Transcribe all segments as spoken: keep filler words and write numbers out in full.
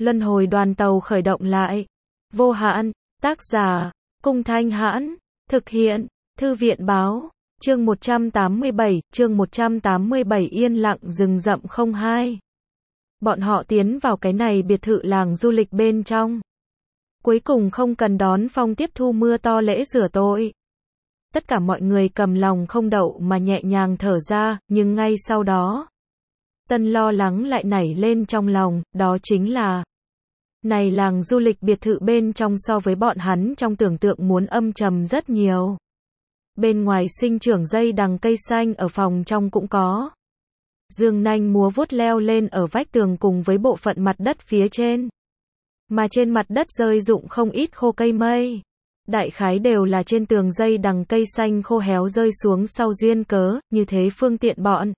Luân hồi đoàn tàu khởi động lại. Vô hạn, tác giả, Cung Thanh Hãn, thực hiện, Thư viện Báo, chương một trăm tám mươi bảy, chương một trăm tám mươi bảy yên lặng rừng rậm không hai. Bọn họ tiến vào cái này biệt thự làng du lịch bên trong. Cuối cùng không cần đón phong tiếp thu mưa to lễ rửa tội. Tất cả mọi người cầm lòng không đậu mà nhẹ nhàng thở ra, nhưng ngay sau đó, tân lo lắng lại nảy lên trong lòng, đó chính là này làng du lịch biệt thự bên trong so với bọn hắn trong tưởng tượng muốn âm trầm rất nhiều. Bên ngoài sinh trưởng dây đằng cây xanh ở phòng trong cũng có. Dương nanh múa vuốt leo lên ở vách tường cùng với bộ phận mặt đất phía trên. Mà trên mặt đất rơi rụng không ít khô cây mây. Đại khái đều là trên tường dây đằng cây xanh khô héo rơi xuống sau duyên cớ, như thế phương tiện bọn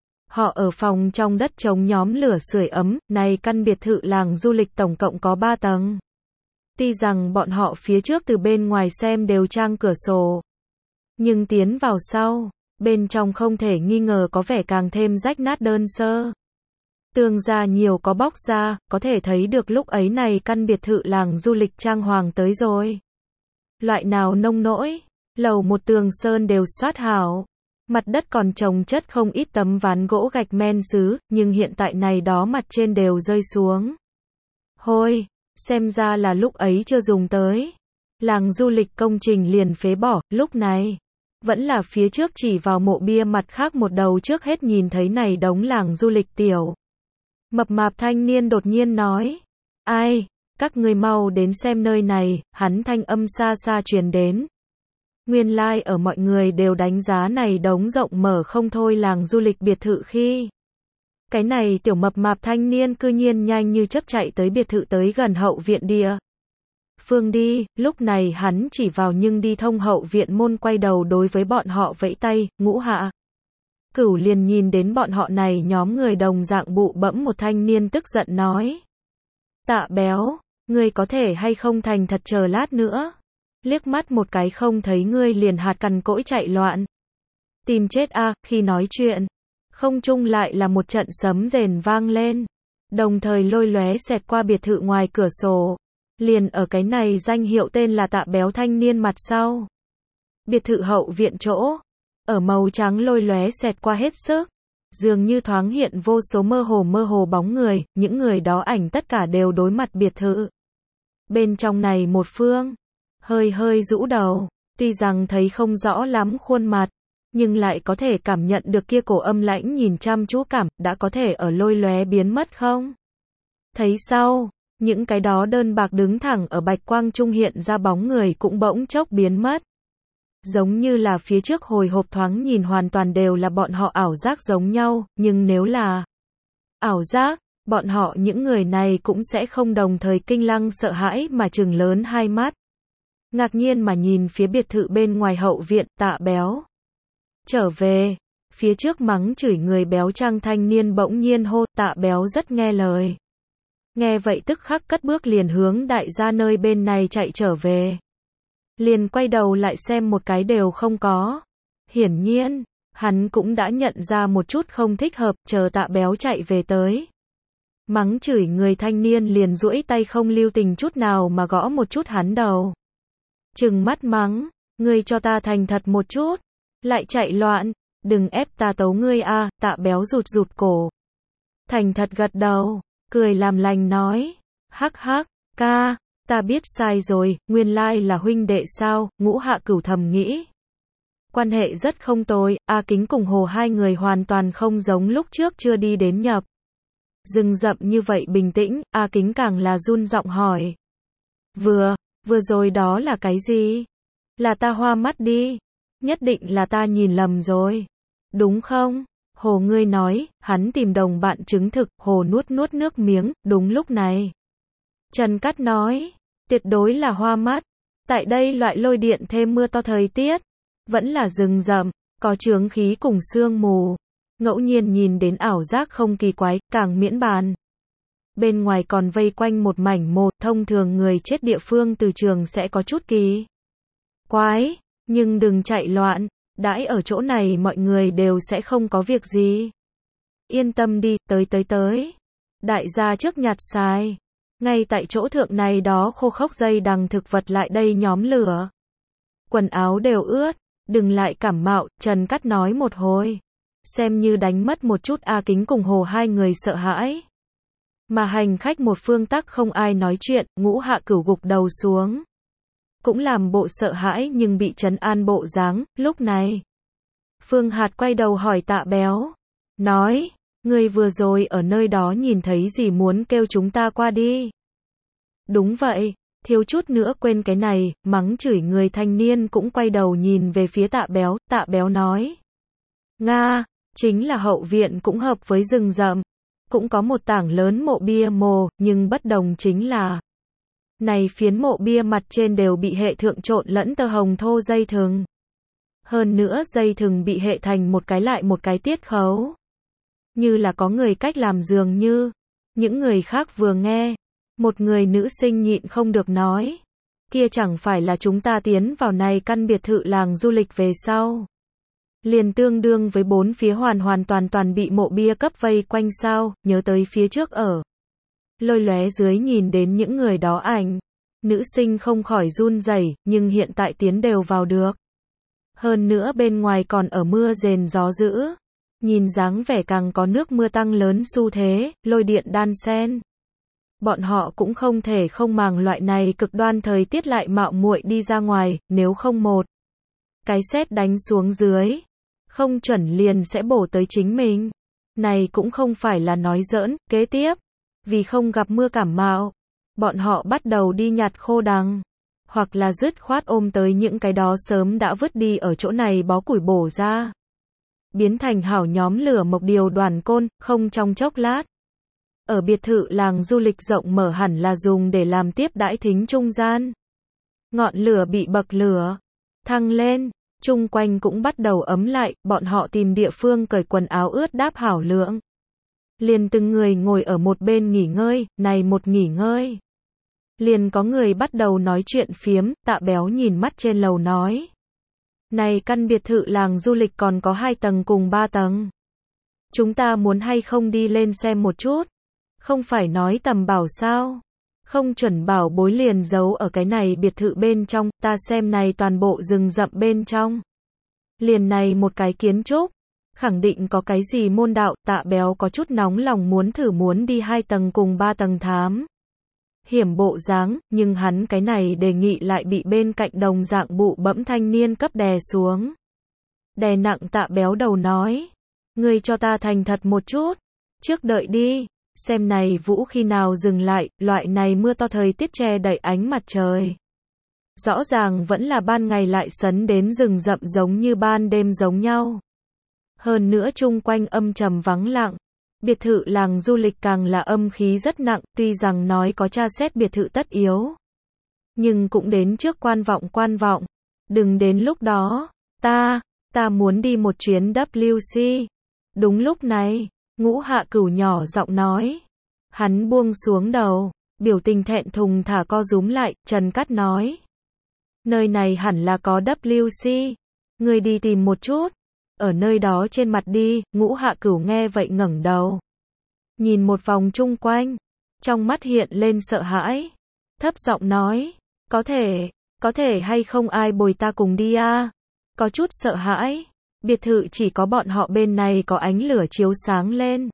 họ ở phòng trong đất chống nhóm lửa sưởi ấm. Này căn biệt thự làng du lịch tổng cộng có ba tầng. Tuy rằng bọn họ phía trước từ bên ngoài xem đều trang cửa sổ, nhưng tiến vào sau, bên trong không thể nghi ngờ có vẻ càng thêm rách nát đơn sơ. Tường ra nhiều có bóc ra, có thể thấy được lúc ấy này căn biệt thự làng du lịch trang hoàng tới rồi. Loại nào nông nỗi, lầu một tường sơn đều xoát hảo. Mặt đất còn trồng chất không ít tấm ván gỗ gạch men sứ, nhưng hiện tại này đó mặt trên đều rơi xuống. Hôi, xem ra là lúc ấy chưa dùng tới. Làng du lịch công trình liền phế bỏ, lúc này vẫn là phía trước chỉ vào mộ bia mặt khác một đầu trước hết nhìn thấy này đống làng du lịch tiểu. Mập mạp thanh niên đột nhiên nói, ai, các người mau đến xem nơi này, hắn thanh âm xa xa truyền đến. Nguyên lai like ở mọi người đều đánh giá này đống rộng mở không thôi làng du lịch biệt thự khi. Cái này tiểu mập mạp thanh niên cư nhiên nhanh như chớp chạy tới biệt thự tới gần hậu viện địa phương đi, lúc này hắn chỉ vào nhưng đi thông hậu viện môn quay đầu đối với bọn họ vẫy tay, Ngũ Hạ. Cửu liền nhìn đến bọn họ này nhóm người đồng dạng bụ bẫm một thanh niên tức giận nói. Tạ béo, ngươi có thể hay không thành thật chờ lát nữa. Liếc mắt một cái không thấy ngươi liền hạt cằn cỗi chạy loạn. Tìm chết a, à, khi nói chuyện. Không trung lại là một trận sấm rền vang lên. Đồng thời lôi lóe xẹt qua biệt thự ngoài cửa sổ. Liền ở cái này danh hiệu tên là Tạ béo thanh niên mặt sau. Biệt thự hậu viện chỗ. Ở màu trắng lôi lóe xẹt qua hết sức. Dường như thoáng hiện vô số mơ hồ mơ hồ bóng người. Những người đó ảnh tất cả đều đối mặt biệt thự. Bên trong này một phương. Hơi hơi rũ đầu. Tuy rằng thấy không rõ lắm khuôn mặt. Nhưng lại có thể cảm nhận được kia cổ âm lãnh nhìn chăm chú cảm. Đã có thể ở lôi lóe biến mất không? Thấy sau. Những cái đó đơn bạc đứng thẳng ở bạch quang trung hiện ra bóng người cũng bỗng chốc biến mất. Giống như là phía trước hồi hộp thoáng nhìn hoàn toàn đều là bọn họ ảo giác giống nhau, nhưng nếu là ảo giác, bọn họ những người này cũng sẽ không đồng thời kinh lăng sợ hãi mà trừng lớn hai mắt. Ngạc nhiên mà nhìn phía biệt thự bên ngoài hậu viện, Tạ béo trở về, phía trước mắng chửi người béo trang thanh niên bỗng nhiên hô, Tạ béo rất nghe lời. Nghe vậy tức khắc cất bước liền hướng đại gia nơi bên này chạy trở về. Liền quay đầu lại xem một cái đều không có. Hiển nhiên, hắn cũng đã nhận ra một chút không thích hợp, chờ Tạ béo chạy về tới. Mắng chửi người thanh niên liền duỗi tay không lưu tình chút nào mà gõ một chút hắn đầu. Trừng mắt mắng, ngươi cho ta thành thật một chút. Lại chạy loạn, đừng ép ta tấu ngươi a, à, Tạ béo rụt rụt cổ. Thành thật gật đầu. Cười làm lành nói, hắc hắc, ca, ta biết sai rồi, nguyên lai là huynh đệ sao, Ngũ Hạ Cửu thầm nghĩ. Quan hệ rất không tồi, A Kính cùng Hồ hai người hoàn toàn không giống lúc trước chưa đi đến nhập. Rừng rậm như vậy bình tĩnh, A Kính càng là run giọng hỏi. Vừa, vừa rồi đó là cái gì? Là ta hoa mắt đi, nhất định là ta nhìn lầm rồi, đúng không? Hồ ngươi nói, hắn tìm đồng bạn chứng thực, Hồ nuốt nuốt nước miếng, đúng lúc này. Trần Cát nói, tuyệt đối là hoa mắt, tại đây loại lôi điện thêm mưa to thời tiết, vẫn là rừng rậm, có chướng khí cùng sương mù, ngẫu nhiên nhìn đến ảo giác không kỳ quái, càng miễn bàn. Bên ngoài còn vây quanh một mảnh một, thông thường người chết địa phương từ trường sẽ có chút kỳ quái, nhưng đừng chạy loạn. Đãi ở chỗ này mọi người đều sẽ không có việc gì. Yên tâm đi, tới tới tới. Đại gia trước nhặt xài. Ngay tại chỗ thượng này đó khô khốc dây đằng thực vật lại đây nhóm lửa. Quần áo đều ướt, đừng lại cảm mạo, Trần Cát nói một hồi. Xem như đánh mất một chút A Kính cùng Hồ hai người sợ hãi. Mà hành khách một phương tắc không ai nói chuyện, Ngũ Hạ Cửu gục đầu xuống. Cũng làm bộ sợ hãi nhưng bị trấn an bộ dáng, lúc này. Phương Hạt quay đầu hỏi Tạ Béo. Nói, người vừa rồi ở nơi đó nhìn thấy gì muốn kêu chúng ta qua đi. Đúng vậy, thiếu chút nữa quên cái này, mắng chửi người thanh niên cũng quay đầu nhìn về phía Tạ Béo, Tạ Béo nói. Nga, chính là hậu viện cũng hợp với rừng rậm. Cũng có một tảng lớn mộ bia mồ, nhưng bất đồng chính là này phiến mộ bia mặt trên đều bị hệ thượng trộn lẫn tơ hồng thô dây thừng. Hơn nữa dây thừng bị hệ thành một cái lại một cái tiết khấu. Như là có người cách làm dường như. Những người khác vừa nghe. Một người nữ sinh nhịn không được nói. Kia chẳng phải là chúng ta tiến vào này căn biệt thự làng du lịch về sau. Liền tương đương với bốn phía hoàn hoàn toàn toàn bị mộ bia cấp vây quanh sao, nhớ tới phía trước ở. Lôi lóe dưới nhìn đến những người đó ảnh. Nữ sinh không khỏi run rẩy, nhưng hiện tại tiến đều vào được. Hơn nữa bên ngoài còn ở mưa rền gió dữ. Nhìn dáng vẻ càng có nước mưa tăng lớn xu thế, lôi điện đan xen. Bọn họ cũng không thể không màng loại này cực đoan thời tiết lại mạo muội đi ra ngoài, nếu không một cái sét đánh xuống dưới, không chuẩn liền sẽ bổ tới chính mình. Này cũng không phải là nói giỡn, kế tiếp, vì không gặp mưa cảm mạo, bọn họ bắt đầu đi nhặt khô đằng, hoặc là dứt khoát ôm tới những cái đó sớm đã vứt đi ở chỗ này bó củi bổ ra. Biến thành hảo nhóm lửa mộc điều đoàn côn, không trong chốc lát. Ở biệt thự làng du lịch rộng mở hẳn là dùng để làm tiếp đãi thính trung gian. Ngọn lửa bị bậc lửa, thăng lên, chung quanh cũng bắt đầu ấm lại, bọn họ tìm địa phương cởi quần áo ướt đáp hảo lượng. Liền từng người ngồi ở một bên nghỉ ngơi, này một nghỉ ngơi. Liền có người bắt đầu nói chuyện phiếm, Tạ Béo nhìn mắt trên lầu nói. Này căn biệt thự làng du lịch còn có hai tầng cùng ba tầng. Chúng ta muốn hay không đi lên xem một chút? Không phải nói tầm bảo sao? Không chuẩn bảo bối liền giấu ở cái này biệt thự bên trong, ta xem này toàn bộ rừng rậm bên trong. Liền này một cái kiến trúc, khẳng định có cái gì môn đạo, Tạ Béo có chút nóng lòng muốn thử muốn đi hai tầng cùng ba tầng thám. Hiểm bộ dáng, nhưng hắn cái này đề nghị lại bị bên cạnh đồng dạng bụ bẫm thanh niên cấp đè xuống. Đè nặng Tạ Béo đầu nói, ngươi cho ta thành thật một chút, trước đợi đi, xem này vũ khi nào dừng lại, loại này mưa to thời tiết che đậy ánh mặt trời. Rõ ràng vẫn là ban ngày lại sấn đến rừng rậm giống như ban đêm giống nhau. Hơn nữa chung quanh âm trầm vắng lặng. Biệt thự làng du lịch càng là âm khí rất nặng, tuy rằng nói có tra xét biệt thự tất yếu. Nhưng cũng đến trước quan vọng quan vọng. Đừng đến lúc đó, ta, ta muốn đi một chuyến W C. Đúng lúc này, Ngũ Hạ Cửu nhỏ giọng nói. Hắn buông xuống đầu, biểu tình thẹn thùng thả co rúm lại, Trần Cát nói. Nơi này hẳn là có W C. Ngươi đi tìm một chút. Ở nơi đó trên mặt đi, Ngũ Hạ Cửu nghe vậy ngẩng đầu. Nhìn một vòng chung quanh, trong mắt hiện lên sợ hãi. Thấp giọng nói, có thể, có thể hay không ai bồi ta cùng đi à? Có chút sợ hãi, biệt thự chỉ có bọn họ bên này có ánh lửa chiếu sáng lên.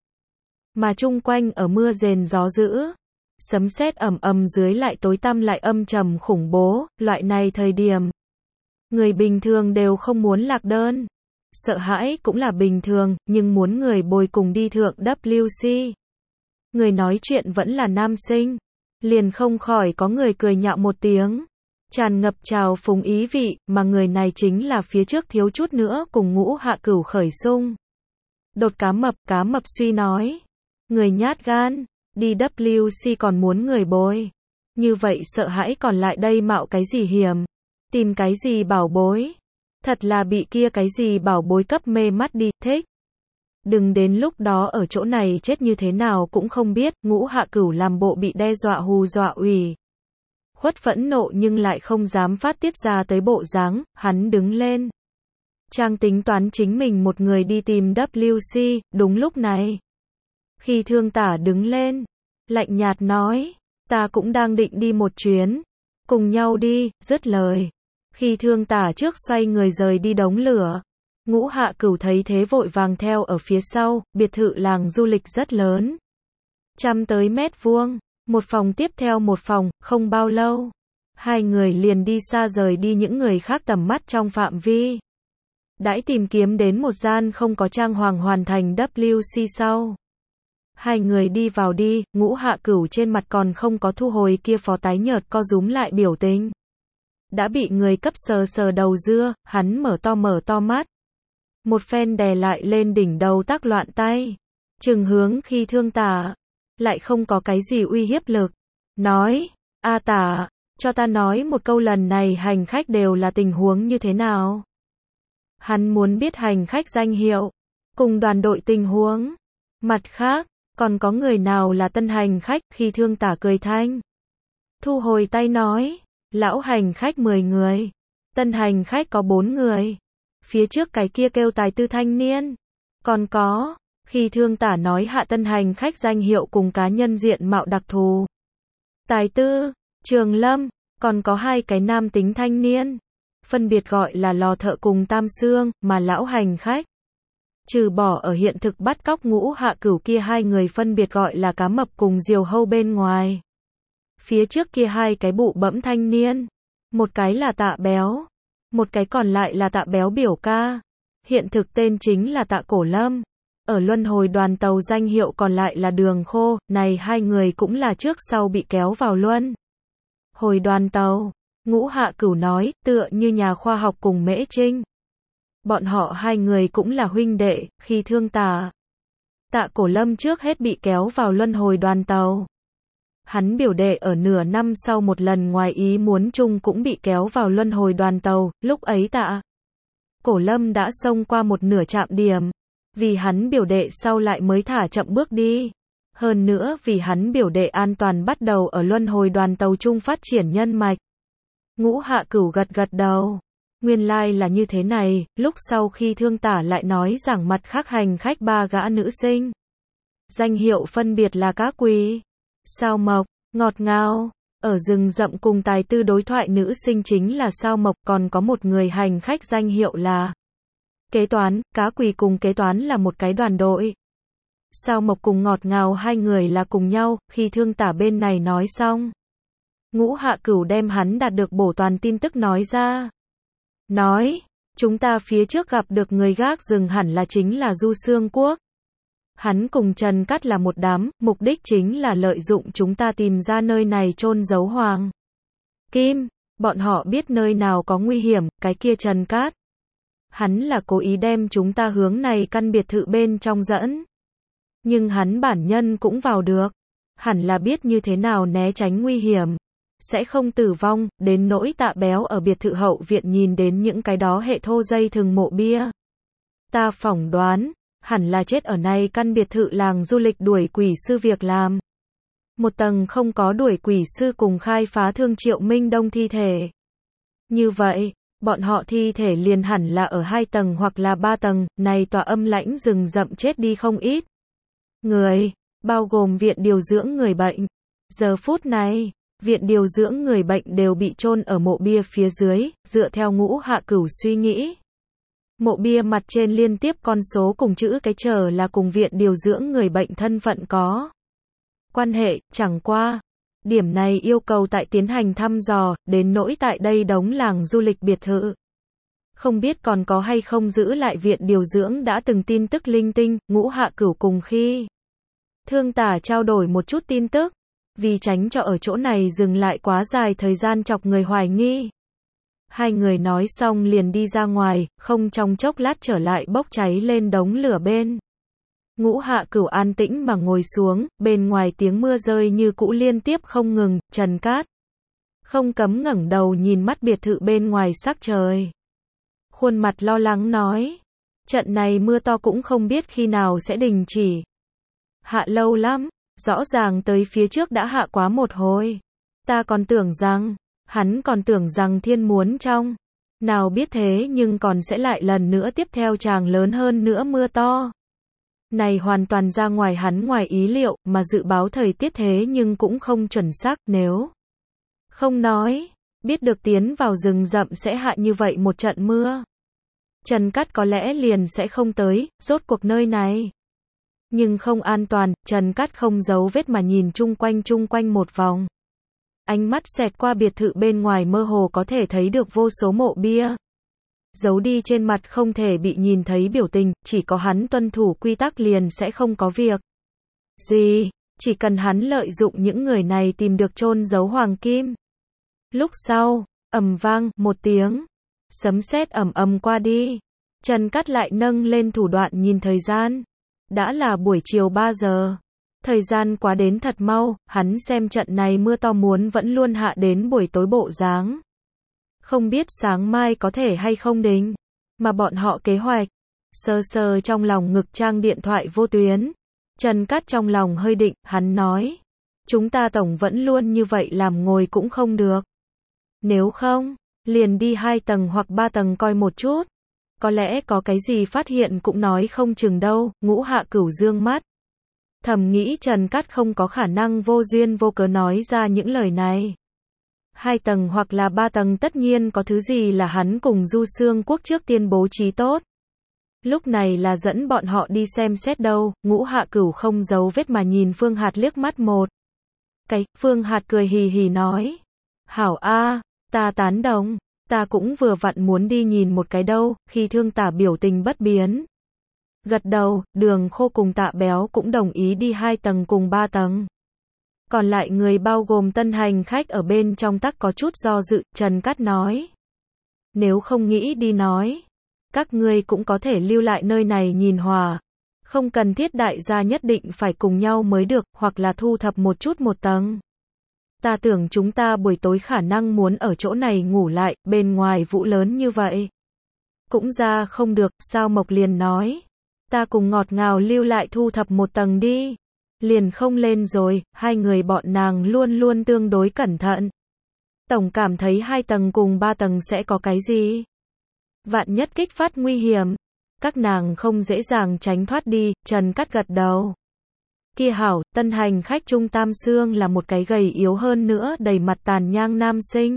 Mà chung quanh ở mưa rền gió dữ, sấm sét ầm ầm dưới lại tối tăm lại âm trầm khủng bố, loại này thời điểm. Người bình thường đều không muốn lạc đơn. Sợ hãi cũng là bình thường, nhưng muốn người bồi cùng đi thượng W C. Người nói chuyện vẫn là nam sinh. Liền không khỏi có người cười nhạo một tiếng. Tràn ngập trào phúng ý vị, mà người này chính là phía trước thiếu chút nữa cùng Ngũ Hạ Cửu khởi xung. Đột cá mập, cá mập suy nói. Người nhát gan, đi W C còn muốn người bồi. Như vậy sợ hãi còn lại đây mạo cái gì hiểm. Tìm cái gì bảo bối. Thật là bị kia cái gì bảo bối cấp mê mắt đi, thích. Đừng đến lúc đó ở chỗ này chết như thế nào cũng không biết, Ngũ Hạ Cửu làm bộ bị đe dọa hù dọa ủy. Khuất phẫn nộ nhưng lại không dám phát tiết ra tới bộ dáng, hắn đứng lên. Trang tính toán chính mình một người đi tìm W C, đúng lúc này. Khi Thương Tả đứng lên, lạnh nhạt nói, Ta cũng đang định đi một chuyến. Cùng nhau đi, dứt lời. Khi Thương Tả trước xoay người rời đi đống lửa. Ngũ Hạ Cửu thấy thế vội vàng theo ở phía sau, biệt thự làng du lịch rất lớn. Trăm tới mét vuông, một phòng tiếp theo một phòng, không bao lâu. Hai người liền đi xa rời đi những người khác tầm mắt trong phạm vi. Đãi tìm kiếm đến một gian không có trang hoàng hoàn thành W C sau. Hai người đi vào đi, Ngũ Hạ Cửu trên mặt còn không có thu hồi kia phó tái nhợt co rúm lại biểu tình. Đã bị người cấp sờ sờ đầu dưa, hắn mở to mở to mắt. Một phen đè lại lên đỉnh đầu tác loạn tay. Chừng hướng khi Thương Tả. Lại không có cái gì uy hiếp lực. Nói, A Tả, cho ta nói một câu lần này hành khách đều là tình huống như thế nào. Hắn muốn biết hành khách danh hiệu, cùng đoàn đội tình huống. Mặt khác, còn có người nào là tân hành khách, khi Thương Tả cười thanh. Thu hồi tay nói, lão hành khách mười người, tân hành khách có bốn người. Phía trước cái kia kêu tài tư thanh niên. Còn có, khi Thương Tả nói hạ tân hành khách danh hiệu cùng cá nhân diện mạo đặc thù. Tài tư, Trường Lâm, còn có hai cái nam tính thanh niên. Phân biệt gọi là Lò Thợ cùng Tam Xương, mà lão hành khách. Trừ bỏ ở hiện thực bắt cóc Ngũ Hạ Cửu kia hai người phân biệt gọi là Cá Mập cùng Diều Hâu bên ngoài. Phía trước kia hai cái bụ bẫm thanh niên. Một cái là Tạ Béo. Một cái còn lại là Tạ Béo biểu ca. Hiện thực tên chính là Tạ Cổ Lâm. Ở luân hồi đoàn tàu danh hiệu còn lại là Đường Khô. Này hai người cũng là trước sau bị kéo vào luân hồi đoàn tàu. Ngũ Hạ Cửu nói, tựa như nhà khoa học cùng Mễ Trinh. Bọn họ hai người cũng là huynh đệ, khi Thương Tả. Tạ Cổ Lâm trước hết bị kéo vào luân hồi đoàn tàu. Hắn biểu đệ ở nửa năm sau một lần ngoài ý muốn chung cũng bị kéo vào luân hồi đoàn tàu, lúc ấy Tạ Cổ Lâm đã xông qua một nửa trạm điểm. Vì hắn biểu đệ sau lại mới thả chậm bước đi. Hơn nữa vì hắn biểu đệ an toàn bắt đầu ở luân hồi đoàn tàu chung phát triển nhân mạch. Ngũ Hạ Cửu gật gật đầu. Nguyên lai like là như thế này, lúc sau khi Thương Tả lại nói rằng mặt khác hành khách ba gã nữ sinh. Danh hiệu phân biệt là Cá Quỳ, Sao Mộc, Ngọt Ngào. Ở rừng rậm cùng tài tư đối thoại nữ sinh chính là Sao Mộc, còn có một người hành khách danh hiệu là Kế Toán. Cá Quỳ cùng Kế Toán là một cái đoàn đội. Sao Mộc cùng Ngọt Ngào hai người là cùng nhau. Khi Thương Tả bên này nói xong, Ngũ Hạ Cửu đem hắn đạt được bổ toàn tin tức nói ra. Nói, chúng ta phía trước gặp được người gác rừng hẳn là chính là Du Xương Quốc. Hắn cùng Trần Cát là một đám, mục đích chính là lợi dụng chúng ta tìm ra nơi này chôn giấu Hoàng Kim. Bọn họ biết nơi nào có nguy hiểm, cái kia Trần Cát. Hắn là cố ý đem chúng ta hướng này căn biệt thự bên trong dẫn. Nhưng hắn bản nhân cũng vào được. Hẳn là biết như thế nào né tránh nguy hiểm. Sẽ không tử vong, đến nỗi Tạ Béo ở biệt thự hậu viện nhìn đến những cái đó hệ thô dây thừng mộ bia. Ta phỏng đoán, hẳn là chết ở này căn biệt thự làng du lịch đuổi quỷ sư việc làm. Một tầng không có đuổi quỷ sư cùng khai phá thương Triệu Minh Đông thi thể. Như vậy, bọn họ thi thể liền hẳn là ở hai tầng hoặc là ba tầng, này tòa âm lãnh rừng rậm chết đi không ít người, bao gồm viện điều dưỡng người bệnh. Giờ phút này, viện điều dưỡng người bệnh đều bị chôn ở mộ bia phía dưới, dựa theo Ngũ Hạ Cửu suy nghĩ. Mộ bia mặt trên liên tiếp con số cùng chữ cái chờ là cùng viện điều dưỡng người bệnh thân phận có quan hệ, chẳng qua. Điểm này yêu cầu tại tiến hành thăm dò, đến nỗi tại đây đống làng du lịch biệt thự. Không biết còn có hay không giữ lại viện điều dưỡng đã từng tin tức linh tinh. Ngũ Hạ Cửu cùng khi Thương Tả trao đổi một chút tin tức. Vì tránh cho ở chỗ này dừng lại quá dài thời gian chọc người hoài nghi. Hai người nói xong liền đi ra ngoài, không trong chốc lát trở lại bốc cháy lên đống lửa bên. Ngũ Hạ Cửu an tĩnh mà ngồi xuống, bên ngoài tiếng mưa rơi như cũ liên tiếp không ngừng. Trần Cát không cấm ngẩng đầu nhìn mắt biệt thự bên ngoài sắc trời. Khuôn mặt lo lắng nói, trận này mưa to cũng không biết khi nào sẽ đình chỉ. Hạ lâu lắm. Rõ ràng tới phía trước đã hạ quá một hồi. Ta còn tưởng rằng, hắn còn tưởng rằng thiên muốn trong. Nào biết thế nhưng còn sẽ lại lần nữa tiếp theo tràng lớn hơn nữa mưa to. Này hoàn toàn ra ngoài hắn ngoài ý liệu, mà dự báo thời tiết thế nhưng cũng không chuẩn xác, nếu không nói, biết được tiến vào rừng rậm sẽ hạ như vậy một trận mưa. Trần Cát có lẽ liền sẽ không tới, rốt cuộc nơi này. Nhưng không an toàn, Trần Cát không giấu vết mà nhìn chung quanh chung quanh một vòng. Ánh mắt xẹt qua biệt thự bên ngoài mơ hồ có thể thấy được vô số mộ bia. Giấu đi trên mặt không thể bị nhìn thấy biểu tình, chỉ có hắn tuân thủ quy tắc liền sẽ không có việc gì, chỉ cần hắn lợi dụng những người này tìm được chôn giấu hoàng kim. Lúc sau, ầm vang một tiếng, sấm sét ầm ầm qua đi. Trần Cát lại nâng lên thủ đoạn nhìn thời gian. Đã là buổi chiều ba giờ. Thời gian quá đến thật mau, hắn xem trận này mưa to muốn vẫn luôn hạ đến buổi tối bộ dáng. Không biết sáng mai có thể hay không đến, mà bọn họ kế hoạch. Sơ sơ trong lòng ngực trang điện thoại vô tuyến. Trần Cát trong lòng hơi định, hắn nói. Chúng ta tổng vẫn luôn như vậy làm ngồi cũng không được. Nếu không, liền đi hai tầng hoặc ba tầng coi một chút. Có lẽ có cái gì phát hiện cũng nói không chừng đâu. Ngũ Hạ Cửu dương mắt. Thầm nghĩ Trần Cát không có khả năng vô duyên vô cớ nói ra những lời này. Hai tầng hoặc là ba tầng tất nhiên có thứ gì là hắn cùng Du Xương Quốc trước tiên bố trí tốt. Lúc này là dẫn bọn họ đi xem xét đâu. Ngũ Hạ Cửu không giấu vết mà nhìn Phương Hạt liếc mắt một cái. Phương Hạt cười hì hì nói. Hảo a, ta tán đồng. Ta cũng vừa vặn muốn đi nhìn một cái đâu. Khi Thương Tả biểu tình bất biến. Gật đầu, Đường Khô cùng Tạ Béo cũng đồng ý đi hai tầng cùng ba tầng. Còn lại người bao gồm tân hành khách ở bên trong tắc có chút do dự, Trần Cát nói. Nếu không nghĩ đi nói, các ngươi cũng có thể lưu lại nơi này nhìn hòa. Không cần thiết đại gia nhất định phải cùng nhau mới được, hoặc là thu thập một chút một tầng. Ta tưởng chúng ta buổi tối khả năng muốn ở chỗ này ngủ lại, bên ngoài vũ lớn như vậy. Cũng ra không được, sao Mộc liền nói. Ta cùng ngọt ngào lưu lại thu thập một tầng đi. Liền không lên rồi, hai người bọn nàng luôn luôn tương đối cẩn thận. Tổng cảm thấy hai tầng cùng ba tầng sẽ có cái gì. Vạn nhất kích phát nguy hiểm. Các nàng không dễ dàng tránh thoát đi, Trần Cát gật đầu. Kia hảo, tân hành khách Trung Tam Sương là một cái gầy yếu hơn nữa đầy mặt tàn nhang nam sinh.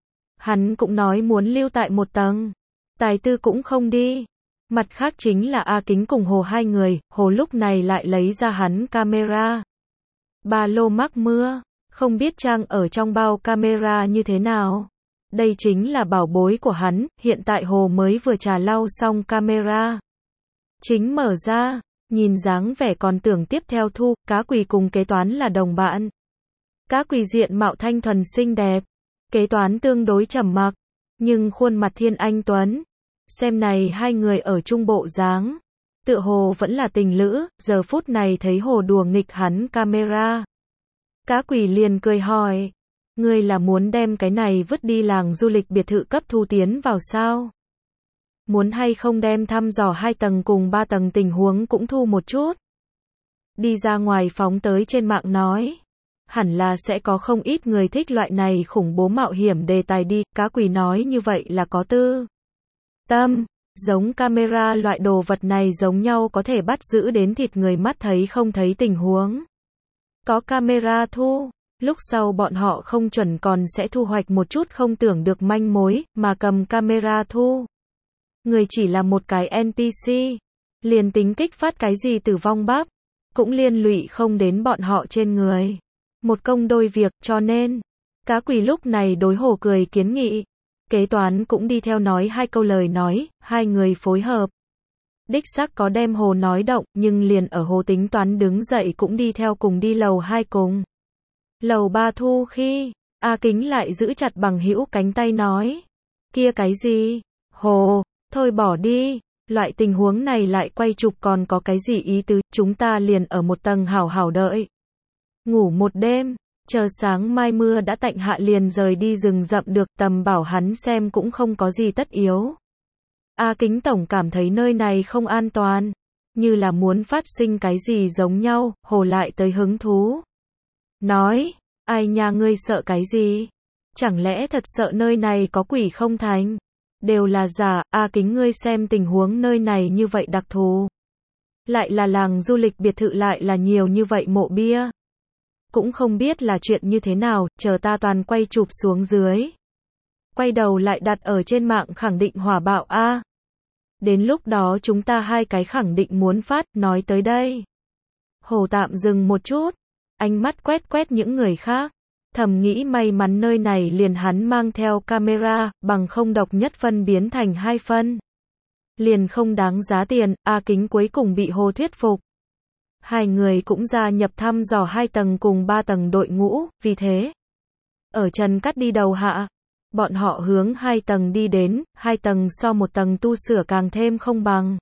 Hắn cũng nói muốn lưu tại một tầng. Tài Tư cũng không đi. Mặt khác chính là A Kính cùng Hồ hai người, Hồ lúc này lại lấy ra hắn camera. Ba lô mắc mưa, không biết trang ở trong bao camera như thế nào. Đây chính là bảo bối của hắn, hiện tại Hồ mới vừa trà lau xong camera. Chính mở ra, nhìn dáng vẻ còn tưởng tiếp theo thu, Cá Quỳ cùng kế toán là đồng bạn. Cá Quỳ diện mạo thanh thuần xinh đẹp, kế toán tương đối trầm mặc, nhưng khuôn mặt thiên anh tuấn. Xem này hai người ở chung bộ dáng, tựa hồ vẫn là tình lữ, giờ phút này thấy Hồ đùa nghịch hắn camera. Cá Quỳ liền cười hỏi, ngươi là muốn đem cái này vứt đi làng du lịch biệt thự cấp thu tiến vào sao? Muốn hay không đem thăm dò hai tầng cùng ba tầng tình huống cũng thu một chút? Đi ra ngoài phóng tới trên mạng nói, hẳn là sẽ có không ít người thích loại này khủng bố mạo hiểm đề tài đi, Cá Quỳ nói như vậy là có tư tâm, giống camera loại đồ vật này giống nhau có thể bắt giữ đến thịt người mắt thấy không thấy tình huống. Có camera thu, lúc sau bọn họ không chuẩn còn sẽ thu hoạch một chút không tưởng được manh mối, mà cầm camera thu. Người chỉ là một cái en pê xê, liền tính kích phát cái gì tử vong bắp, cũng liên lụy không đến bọn họ trên người. Một công đôi việc, cho nên, Cá Quỳ lúc này đối Hồ cười kiến nghị. Kế toán cũng đi theo nói hai câu lời nói, hai người phối hợp. Đích xác có đem Hồ nói động, nhưng liền ở Hồ tính toán đứng dậy cũng đi theo cùng đi lầu hai cùng. Lầu ba thu khi, A Kính lại giữ chặt bằng hữu cánh tay nói. Kia cái gì? Hồ, thôi bỏ đi, loại tình huống này lại quay chụp còn có cái gì ý tứ, chúng ta liền ở một tầng hảo hảo đợi. Ngủ một đêm. Chờ sáng mai mưa đã tạnh hạ liền rời đi rừng rậm được, tầm bảo hắn xem cũng không có gì tất yếu. A Kính tổng cảm thấy nơi này không an toàn, như là muốn phát sinh cái gì giống nhau, Hồ lại tới hứng thú. Nói, ai nha ngươi sợ cái gì? Chẳng lẽ thật sợ nơi này có quỷ không thành? Đều là giả, A Kính ngươi xem tình huống nơi này như vậy đặc thù. Lại là làng du lịch biệt thự lại là nhiều như vậy mộ bia. Cũng không biết là chuyện như thế nào, chờ ta toàn quay chụp xuống dưới. Quay đầu lại đặt ở trên mạng khẳng định hỏa bạo a. Đến lúc đó chúng ta hai cái khẳng định muốn phát, nói tới đây. Hồ tạm dừng một chút, ánh mắt quét quét những người khác. Thầm nghĩ may mắn nơi này liền hắn mang theo camera, bằng không độc nhất phân biến thành hai phân. Liền không đáng giá tiền, A Kính cuối cùng bị Hồ thuyết phục. Hai người cũng gia nhập thăm dò hai tầng cùng ba tầng đội ngũ, vì thế. Ở Trần Cát đi đầu hạ, bọn họ hướng hai tầng đi đến, hai tầng so một tầng tu sửa càng thêm không bằng.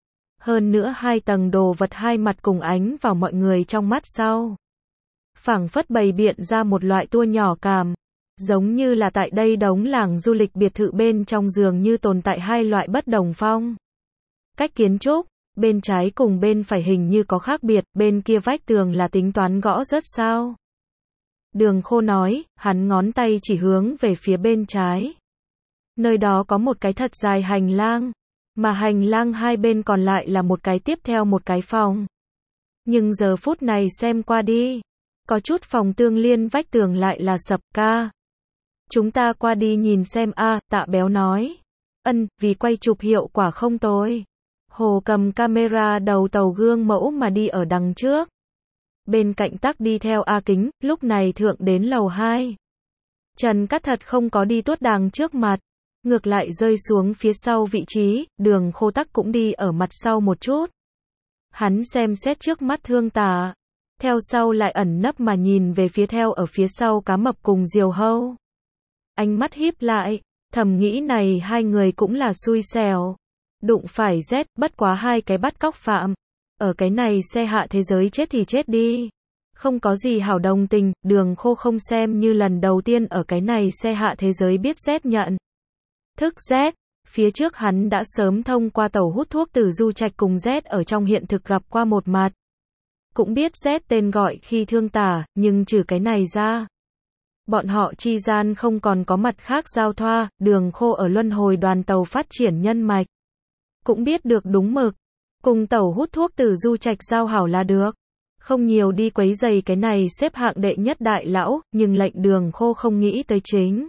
Hơn nữa hai tầng đồ vật hai mặt cùng ánh vào mọi người trong mắt sau. Phảng phất bày biện ra một loại tua nhỏ cảm. Giống như là tại đây đống làng du lịch biệt thự bên trong dường như tồn tại hai loại bất đồng phong. Cách kiến trúc, bên trái cùng bên phải hình như có khác biệt, bên kia vách tường là tính toán gõ rất sao. Đường Khô nói, hắn ngón tay chỉ hướng về phía bên trái. Nơi đó có một cái thật dài hành lang, mà hành lang hai bên còn lại là một cái tiếp theo một cái phòng. Nhưng giờ phút này xem qua đi, có chút phòng tương liên vách tường lại là sập ca. Chúng ta qua đi nhìn xem a, Tạ Béo nói. Ân, vì quay chụp hiệu quả không tồi. Hồ cầm camera đầu tàu gương mẫu mà đi ở đằng trước. Bên cạnh tắc đi theo A Kính, lúc này thượng đến lầu hai. Trần Cát thật không có đi tuốt đàng trước mặt, ngược lại rơi xuống phía sau vị trí, Đường Khô tắc cũng đi ở mặt sau một chút. Hắn xem xét trước mắt Thương Tà, theo sau lại ẩn nấp mà nhìn về phía theo ở phía sau Cá Mập cùng Diều Hâu. Ánh mắt híp lại, thầm nghĩ này hai người cũng là xui xẻo. Đụng phải Z, bất quá hai cái bắt cóc phạm. Ở cái này xe hạ thế giới chết thì chết đi. Không có gì hảo đồng tình, Đường Khô không xem như lần đầu tiên ở cái này xe hạ thế giới biết Z nhận. Thức Z, phía trước hắn đã sớm thông qua tàu hút thuốc từ Du Trạch cùng Z ở trong hiện thực gặp qua một mặt. Cũng biết Z tên gọi khi Thương Tà, nhưng trừ cái này ra. Bọn họ chi gian không còn có mặt khác giao thoa, Đường Khô ở luân hồi đoàn tàu phát triển nhân mạch. Cũng biết được đúng mực. Cùng tàu hút thuốc từ Du Trạch giao hảo là được. Không nhiều đi quấy giày cái này xếp hạng đệ nhất đại lão, nhưng lệnh Đường Khô không nghĩ tới chính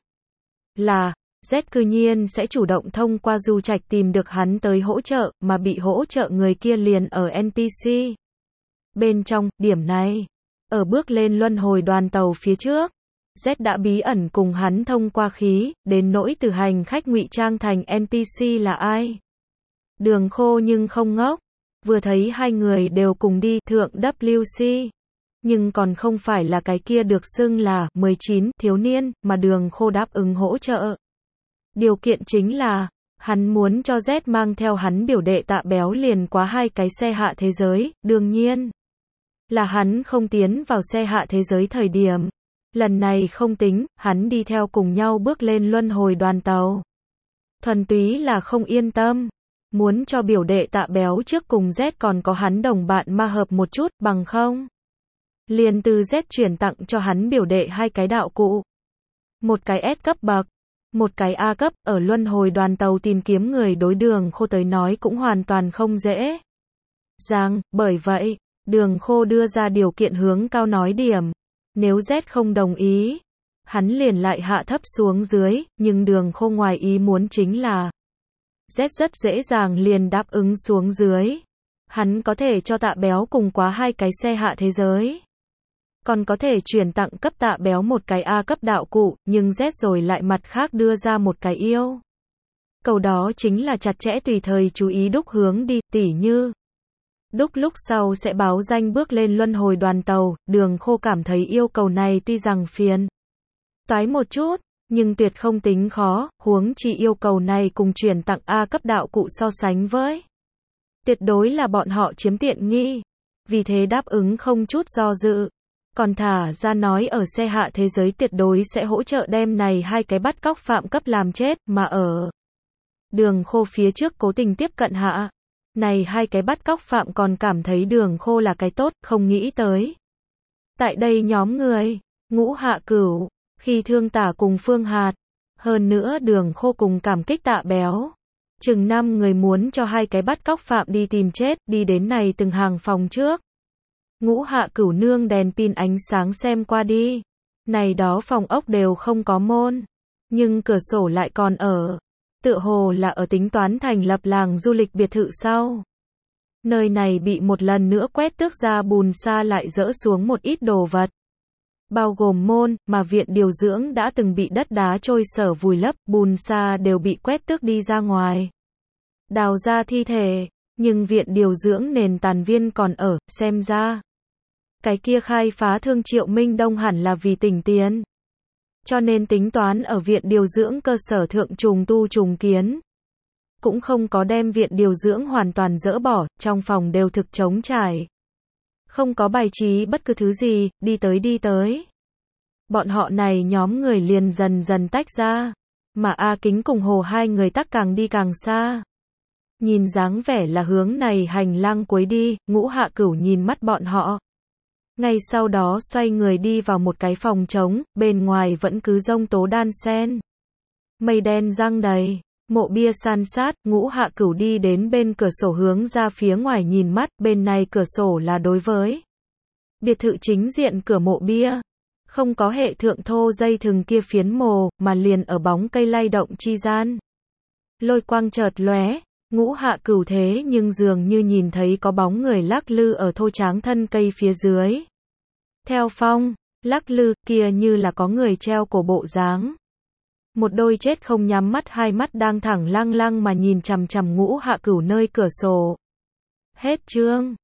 là, Z cư nhiên sẽ chủ động thông qua Du Trạch tìm được hắn tới hỗ trợ, mà bị hỗ trợ người kia liền ở en pê xê. Bên trong, điểm này, ở bước lên luân hồi đoàn tàu phía trước, Z đã bí ẩn cùng hắn thông qua khí, đến nỗi từ hành khách ngụy trang thành en pê xê là ai. Đường Khô nhưng không ngốc, vừa thấy hai người đều cùng đi thượng W C, nhưng còn không phải là cái kia được xưng là mười chín thiếu niên, mà Đường Khô đáp ứng hỗ trợ. Điều kiện chính là, hắn muốn cho Z mang theo hắn biểu đệ Tạ Béo liền quá hai cái xe hạ thế giới, đương nhiên là hắn không tiến vào xe hạ thế giới thời điểm. Lần này không tính, hắn đi theo cùng nhau bước lên luân hồi đoàn tàu. Thuần túy là không yên tâm. Muốn cho biểu đệ Tạ Béo trước cùng Z còn có hắn đồng bạn ma hợp một chút, bằng không. Liền từ Z chuyển tặng cho hắn biểu đệ hai cái đạo cụ. Một cái S cấp bậc, một cái A cấp, ở luân hồi đoàn tàu tìm kiếm người đối Đường Khô tới nói cũng hoàn toàn không dễ dàng, bởi vậy, Đường Khô đưa ra điều kiện hướng cao nói điểm. Nếu Z không đồng ý, hắn liền lại hạ thấp xuống dưới, nhưng Đường Khô ngoài ý muốn chính là Z rất dễ dàng liền đáp ứng xuống dưới. Hắn có thể cho Tạ Béo cùng quá hai cái xe hạ thế giới. Còn có thể chuyển tặng cấp Tạ Béo một cái A cấp đạo cụ, nhưng Z rồi lại mặt khác đưa ra một cái yêu. Cầu đó chính là chặt chẽ tùy thời chú ý đúc hướng đi, tỉ như đúc lúc sau sẽ báo danh bước lên luân hồi đoàn tàu. Đường Khô cảm thấy yêu cầu này tuy rằng phiền toái một chút, nhưng tuyệt không tính khó, huống chi yêu cầu này cùng chuyển tặng A cấp đạo cụ so sánh với. Tuyệt đối là bọn họ chiếm tiện nghi. Vì thế đáp ứng không chút do dự. Còn thả ra nói ở xe hạ thế giới tuyệt đối sẽ hỗ trợ đem này hai cái bắt cóc phạm cấp làm chết, mà ở Đường Khô phía trước cố tình tiếp cận hạ. Này hai cái bắt cóc phạm còn cảm thấy Đường Khô là cái tốt, không nghĩ tới. Tại đây nhóm người, Ngũ Hạ Cửu, khi Thương Tả cùng Phương Hạt, hơn nữa Đường Khô cùng cảm kích Tạ Béo. Chừng năm người muốn cho hai cái bắt cóc phạm đi tìm chết, đi đến này từng hàng phòng trước. Ngũ Hạ Cửu nương đèn pin ánh sáng xem qua đi. Này đó phòng ốc đều không có môn, nhưng cửa sổ lại còn ở. Tựa hồ là ở tính toán thành lập làng du lịch biệt thự sau. Nơi này bị một lần nữa quét tước ra bùn sa lại dỡ xuống một ít đồ vật. Bao gồm môn, mà viện điều dưỡng đã từng bị đất đá trôi sở vùi lấp, bùn sa đều bị quét tước đi ra ngoài. Đào ra thi thể, nhưng viện điều dưỡng nền tàn viên còn ở, xem ra. Cái kia khai phá thương Triệu Minh Đông hẳn là vì tỉnh tiền. Cho nên tính toán ở viện điều dưỡng cơ sở thượng trùng tu trùng kiến. Cũng không có đem viện điều dưỡng hoàn toàn dỡ bỏ, trong phòng đều thực trống trải. Không có bài trí bất cứ thứ gì, đi tới đi tới. Bọn họ này nhóm người liền dần dần tách ra. Mà A Kính cùng Hồ hai người tắc càng đi càng xa. Nhìn dáng vẻ là hướng này hành lang cuối đi, Ngũ Hạ Cửu nhìn mắt bọn họ. Ngay sau đó xoay người đi vào một cái phòng trống, bên ngoài vẫn cứ giông tố đan sen. Mây đen giăng đầy, mộ bia san sát, Ngũ Hạ Cửu đi đến bên cửa sổ hướng ra phía ngoài nhìn mắt, bên này cửa sổ là đối với biệt thự chính diện cửa mộ bia. Không có hệ thượng thô dây thừng kia phiến mồ, mà liền ở bóng cây lay động chi gian. Lôi quang chợt lóe, Ngũ Hạ Cửu thế nhưng dường như nhìn thấy có bóng người lắc lư ở thô tráng thân cây phía dưới. Theo phong, lắc lư kia như là có người treo cổ bộ dáng. Một đôi chết không nhắm mắt hai mắt đang thẳng lăng lăng mà nhìn chằm chằm Ngũ Hạ Cửu nơi cửa sổ. Hết chương.